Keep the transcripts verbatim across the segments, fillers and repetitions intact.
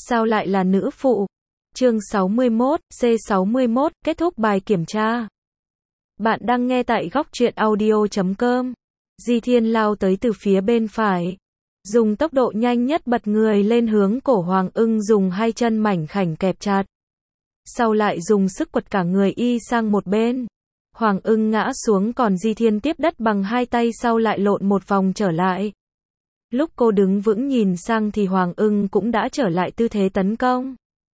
Sao lại là nữ phụ? Chương sáu mươi mốt, C sáu mươi mốt, kết thúc bài kiểm tra. Bạn đang nghe tại góc truyện audio chấm com. Di Thiên lao tới từ phía bên phải. Dùng tốc độ nhanh nhất bật người lên hướng cổ Hoàng Ưng, dùng hai chân mảnh khảnh kẹp chặt. Sau lại dùng sức quật cả người y sang một bên. Hoàng Ưng ngã xuống, còn Di Thiên tiếp đất bằng hai tay, sau lại lộn một vòng trở lại. Lúc cô đứng vững nhìn sang thì Hoàng Ưng cũng đã trở lại tư thế tấn công.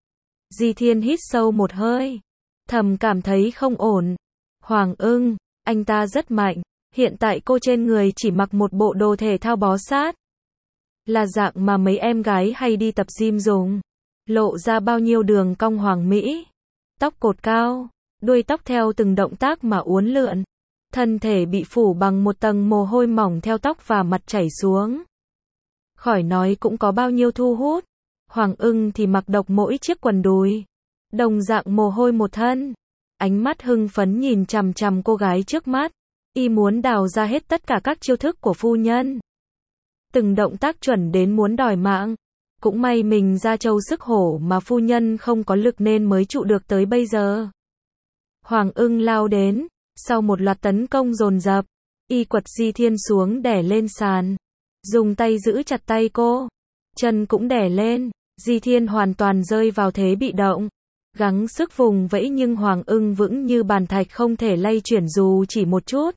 Di Thiên hít sâu một hơi, thầm cảm thấy không ổn. Hoàng Ưng, anh ta rất mạnh, hiện tại cô trên người chỉ mặc một bộ đồ thể thao bó sát. Là dạng mà mấy em gái hay đi tập gym dùng. Lộ ra bao nhiêu đường cong hoàng mỹ. Tóc cột cao, đuôi tóc theo từng động tác mà uốn lượn. Thân thể bị phủ bằng một tầng mồ hôi mỏng theo tóc và mặt chảy xuống. Khỏi nói cũng có bao nhiêu thu hút. Hoàng Ưng thì mặc độc mỗi chiếc quần đùi. Đồng dạng mồ hôi một thân. Ánh mắt hưng phấn nhìn chằm chằm cô gái trước mắt. Y muốn đào ra hết tất cả các chiêu thức của phu nhân. Từng động tác chuẩn đến muốn đòi mạng. Cũng may mình ra trâu sức hổ mà phu nhân không có lực nên mới trụ được tới bây giờ. Hoàng Ưng lao đến. Sau một loạt tấn công dồn dập, y quật Di Thiên xuống đè lên sàn. Dùng tay giữ chặt tay cô. Chân cũng đè lên. Di Thiên hoàn toàn rơi vào thế bị động. Gắng sức vùng vẫy nhưng Hoàng Ưng vững như bàn thạch, không thể lay chuyển dù chỉ một chút.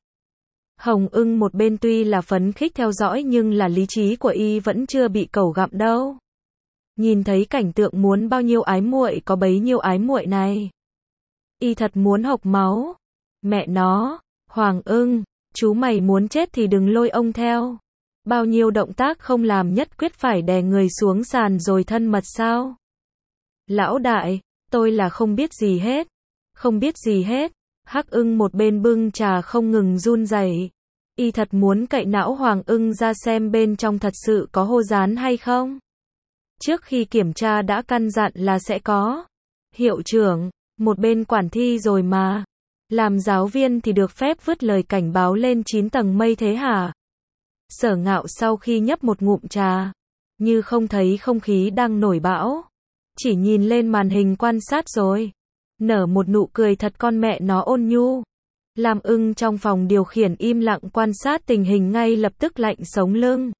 Hồng Ưng một bên tuy là phấn khích theo dõi nhưng là lý trí của y vẫn chưa bị cẩu gặm đâu. Nhìn thấy cảnh tượng muốn bao nhiêu ái muội có bấy nhiêu ái muội này. Y thật muốn hộc máu. Mẹ nó, Hoàng Ưng, chú mày muốn chết thì đừng lôi ông theo. Bao nhiêu động tác không làm nhất quyết phải đè người xuống sàn rồi thân mật sao? Lão đại, tôi là không biết gì hết. Không biết gì hết. Hắc Ưng một bên bưng trà không ngừng run rẩy. Y thật muốn cậy não Hoàng Ưng ra xem bên trong thật sự có hô dán hay không. Trước khi kiểm tra đã căn dặn là sẽ có. Hiệu trưởng, một bên quản thi rồi mà. Làm giáo viên thì được phép vứt lời cảnh báo lên chín tầng mây thế hả? Sở Ngạo sau khi nhấp một ngụm trà, như không thấy không khí đang nổi bão. Chỉ nhìn lên màn hình quan sát rồi. Nở một nụ cười thật con mẹ nó ôn nhu. Lam Ưng trong phòng điều khiển im lặng quan sát tình hình, ngay lập tức lạnh sống lưng.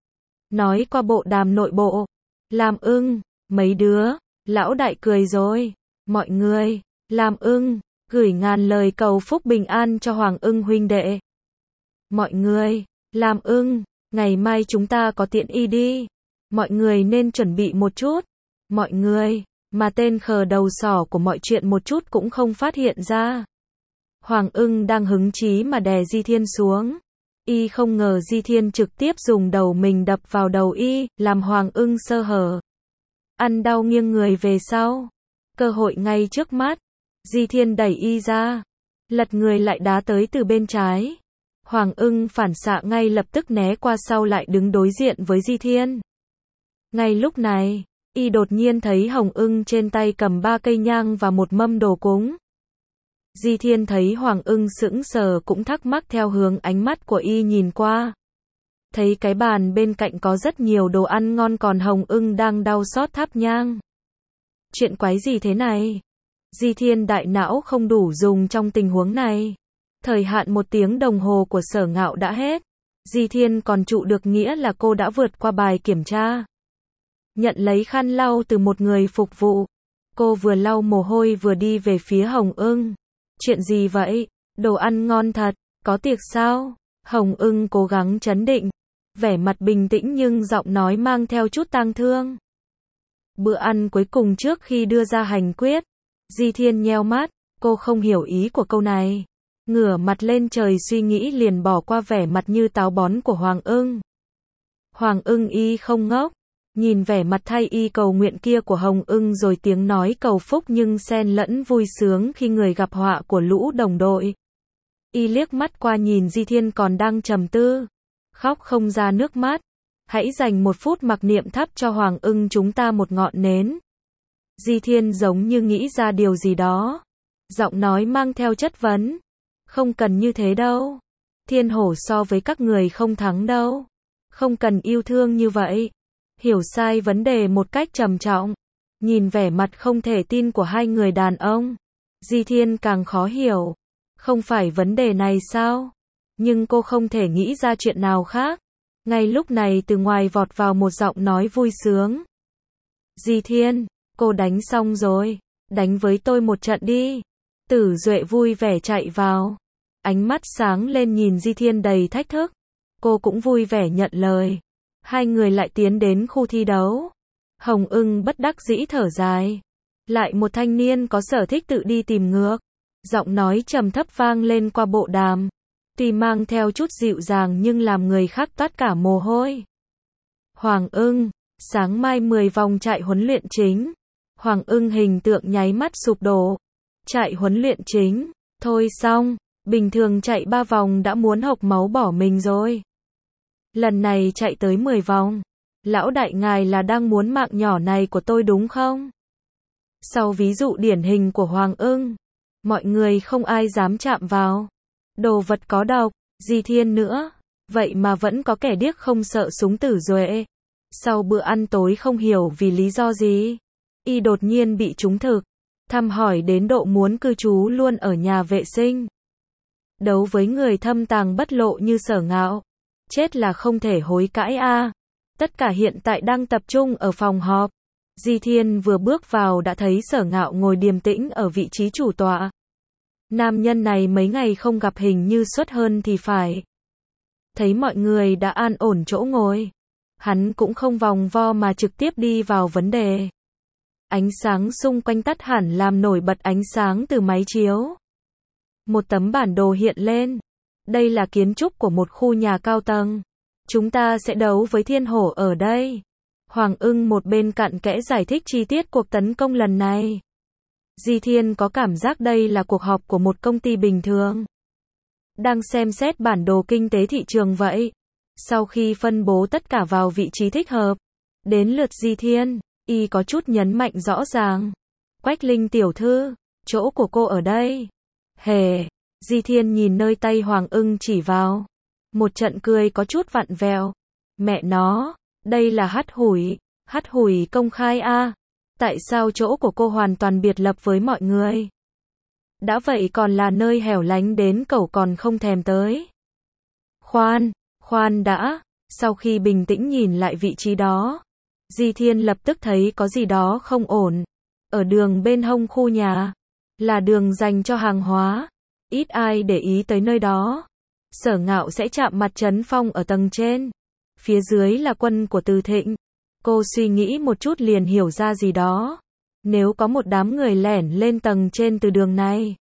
Nói qua bộ đàm nội bộ. Lam Ưng, mấy đứa, lão đại cười rồi. Mọi người, Lam Ưng, gửi ngàn lời cầu phúc bình an cho Hoàng Ưng huynh đệ. Mọi người, Lam Ưng, ngày mai chúng ta có tiễn y đi. Mọi người nên chuẩn bị một chút. Mọi người, mà tên khờ đầu sỏ của mọi chuyện một chút cũng không phát hiện ra. Hoàng Ưng đang hứng chí mà đè Di Thiên xuống. Y không ngờ Di Thiên trực tiếp dùng đầu mình đập vào đầu y, làm Hoàng Ưng sơ hở. Ăn đau nghiêng người về sau. Cơ hội ngay trước mắt. Di Thiên đẩy y ra. Lật người lại đá tới từ bên trái. Hoàng Ưng phản xạ ngay lập tức né qua sau, lại đứng đối diện với Di Thiên. Ngay lúc này, y đột nhiên thấy Hồng Ưng trên tay cầm ba cây nhang và một mâm đồ cúng. Di Thiên thấy Hoàng Ưng sững sờ cũng thắc mắc theo hướng ánh mắt của y nhìn qua. Thấy cái bàn bên cạnh có rất nhiều đồ ăn ngon, còn Hồng Ưng đang đau xót thắp nhang. Chuyện quái gì thế này? Di Thiên đại não không đủ dùng trong tình huống này. Thời hạn một tiếng đồng hồ của Sở Ngạo đã hết. Di Thiên còn trụ được nghĩa là cô đã vượt qua bài kiểm tra. Nhận lấy khăn lau từ một người phục vụ. Cô vừa lau mồ hôi vừa đi về phía Hồng Ưng. Chuyện gì vậy? Đồ ăn ngon thật. Có tiệc sao? Hồng Ưng cố gắng trấn định. Vẻ mặt bình tĩnh nhưng giọng nói mang theo chút tang thương. Bữa ăn cuối cùng trước khi đưa ra hành quyết. Di Thiên nheo mắt. Cô không hiểu ý của câu này. Ngửa mặt lên trời suy nghĩ, liền bỏ qua vẻ mặt như táo bón của Hoàng Ưng. Hoàng Ưng y không ngốc. Nhìn vẻ mặt thay y cầu nguyện kia của Hồng Ưng rồi tiếng nói cầu phúc nhưng xen lẫn vui sướng khi người gặp họa của lũ đồng đội. Y liếc mắt qua nhìn Di Thiên còn đang trầm tư. Khóc không ra nước mắt. Hãy dành một phút mặc niệm thắp cho Hoàng Ưng chúng ta một ngọn nến. Di Thiên giống như nghĩ ra điều gì đó. Giọng nói mang theo chất vấn. Không cần như thế đâu. Thiên hổ so với các người không thắng đâu. Không cần yêu thương như vậy. Hiểu sai vấn đề một cách trầm trọng. Nhìn vẻ mặt không thể tin của hai người đàn ông, Di Thiên càng khó hiểu. Không phải vấn đề này sao? Nhưng cô không thể nghĩ ra chuyện nào khác. Ngay lúc này từ ngoài vọt vào một giọng nói vui sướng. Di Thiên, cô đánh xong rồi. Đánh với tôi một trận đi. Tử Duệ vui vẻ chạy vào. Ánh mắt sáng lên nhìn Di Thiên đầy thách thức. Cô cũng vui vẻ nhận lời. Hai người lại tiến đến khu thi đấu. Hồng Ưng bất đắc dĩ thở dài. Lại một thanh niên có sở thích tự đi tìm ngược. Giọng nói trầm thấp vang lên qua bộ đàm. Tuy mang theo chút dịu dàng nhưng làm người khác toát cả mồ hôi. Hoàng Ưng, sáng mai mười vòng chạy huấn luyện chính. Hoàng Ưng hình tượng nháy mắt sụp đổ. Chạy huấn luyện chính, thôi xong, bình thường chạy ba vòng đã muốn hộc máu bỏ mình rồi. Lần này chạy tới mười vòng. Lão đại ngài là đang muốn mạng nhỏ này của tôi đúng không? Sau ví dụ điển hình của Hoàng Ưng, mọi người không ai dám chạm vào. Đồ vật có độc, Di Thiên nữa. Vậy mà vẫn có kẻ điếc không sợ súng Tử Duệ. Sau bữa ăn tối không hiểu vì lý do gì, y đột nhiên bị trúng thực. Thăm hỏi đến độ muốn cư trú luôn ở nhà vệ sinh. Đấu với người thâm tàng bất lộ như Sở Ngạo. Chết là không thể hối cãi a. À. Tất cả hiện tại đang tập trung ở phòng họp. Di Thiên vừa bước vào đã thấy Sở Ngạo ngồi điềm tĩnh ở vị trí chủ tọa. Nam nhân này mấy ngày không gặp hình như suốt hơn thì phải. Thấy mọi người đã an ổn chỗ ngồi. Hắn cũng không vòng vo mà trực tiếp đi vào vấn đề. Ánh sáng xung quanh tắt hẳn làm nổi bật ánh sáng từ máy chiếu. Một tấm bản đồ hiện lên. Đây là kiến trúc của một khu nhà cao tầng. Chúng ta sẽ đấu với Thiên Hổ ở đây. Hoàng Ưng một bên cặn kẽ giải thích chi tiết cuộc tấn công lần này. Di Thiên có cảm giác đây là cuộc họp của một công ty bình thường. Đang xem xét bản đồ kinh tế thị trường vậy. Sau khi phân bố tất cả vào vị trí thích hợp, đến lượt Di Thiên, y có chút nhấn mạnh rõ ràng. Quách Linh tiểu thư, chỗ của cô ở đây. Hề, Di Thiên nhìn nơi tay Hoàng Ưng chỉ vào. Một trận cười có chút vặn vẹo. Mẹ nó, đây là hắt hủi, hắt hủi công khai a. À. Tại sao chỗ của cô hoàn toàn biệt lập với mọi người? Đã vậy còn là nơi hẻo lánh đến cẩu còn không thèm tới. Khoan, khoan đã, sau khi bình tĩnh nhìn lại vị trí đó, Di Thiên lập tức thấy có gì đó không ổn. Ở đường bên hông khu nhà, là đường dành cho hàng hóa. Ít ai để ý tới nơi đó. Sở Ngạo sẽ chạm mặt Trấn Phong ở tầng trên. Phía dưới là quân của Từ Thịnh. Cô suy nghĩ một chút liền hiểu ra gì đó. Nếu có một đám người lẻn lên tầng trên từ đường này,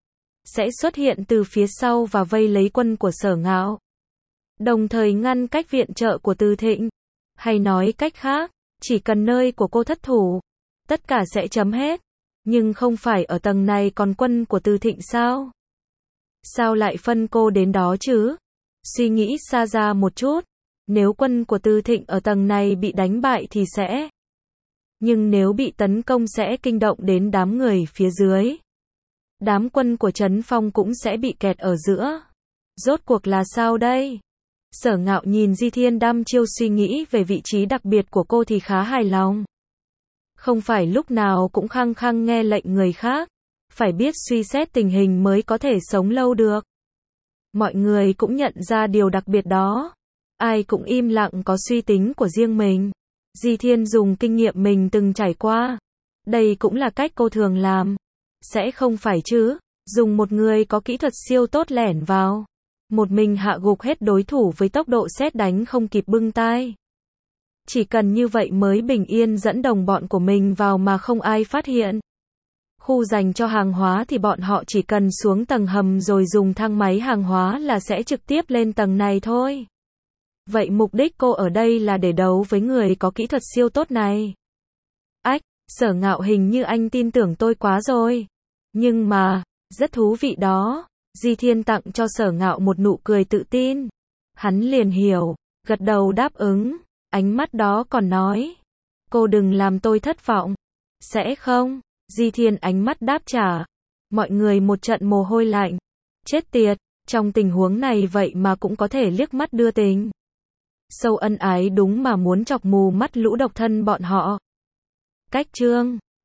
sẽ xuất hiện từ phía sau và vây lấy quân của Sở Ngạo. Đồng thời ngăn cách viện trợ của Từ Thịnh. Hay nói cách khác, chỉ cần nơi của cô thất thủ, tất cả sẽ chấm hết. Nhưng không phải ở tầng này còn quân của Từ Thịnh sao? Sao lại phân cô đến đó chứ? Suy nghĩ xa ra một chút. Nếu quân của Từ Thịnh ở tầng này bị đánh bại thì sẽ. Nhưng nếu bị tấn công sẽ kinh động đến đám người phía dưới. Đám quân của Trấn Phong cũng sẽ bị kẹt ở giữa. Rốt cuộc là sao đây? Sở Ngạo nhìn Di Thiên đăm chiêu suy nghĩ về vị trí đặc biệt của cô thì khá hài lòng. Không phải lúc nào cũng khăng khăng nghe lệnh người khác. Phải biết suy xét tình hình mới có thể sống lâu được. Mọi người cũng nhận ra điều đặc biệt đó. Ai cũng im lặng có suy tính của riêng mình. Di Thiên dùng kinh nghiệm mình từng trải qua. Đây cũng là cách cô thường làm. Sẽ không phải chứ, dùng một người có kỹ thuật siêu tốt lẻn vào. Một mình hạ gục hết đối thủ với tốc độ sét đánh không kịp bưng tai. Chỉ cần như vậy mới bình yên dẫn đồng bọn của mình vào mà không ai phát hiện. Khu dành cho hàng hóa thì bọn họ chỉ cần xuống tầng hầm rồi dùng thang máy hàng hóa là sẽ trực tiếp lên tầng này thôi. Vậy mục đích cô ở đây là để đấu với người có kỹ thuật siêu tốt này. Ách, Sở Ngạo hình như anh tin tưởng tôi quá rồi. Nhưng mà, rất thú vị đó. Di Thiên tặng cho Sở Ngạo một nụ cười tự tin. Hắn liền hiểu, gật đầu đáp ứng. Ánh mắt đó còn nói. Cô đừng làm tôi thất vọng. Sẽ không? Di Thiên ánh mắt đáp trả. Mọi người một trận mồ hôi lạnh. Chết tiệt, trong tình huống này vậy mà cũng có thể liếc mắt đưa tình. Sâu ân ái đúng mà muốn chọc mù mắt lũ độc thân bọn họ. cách chương.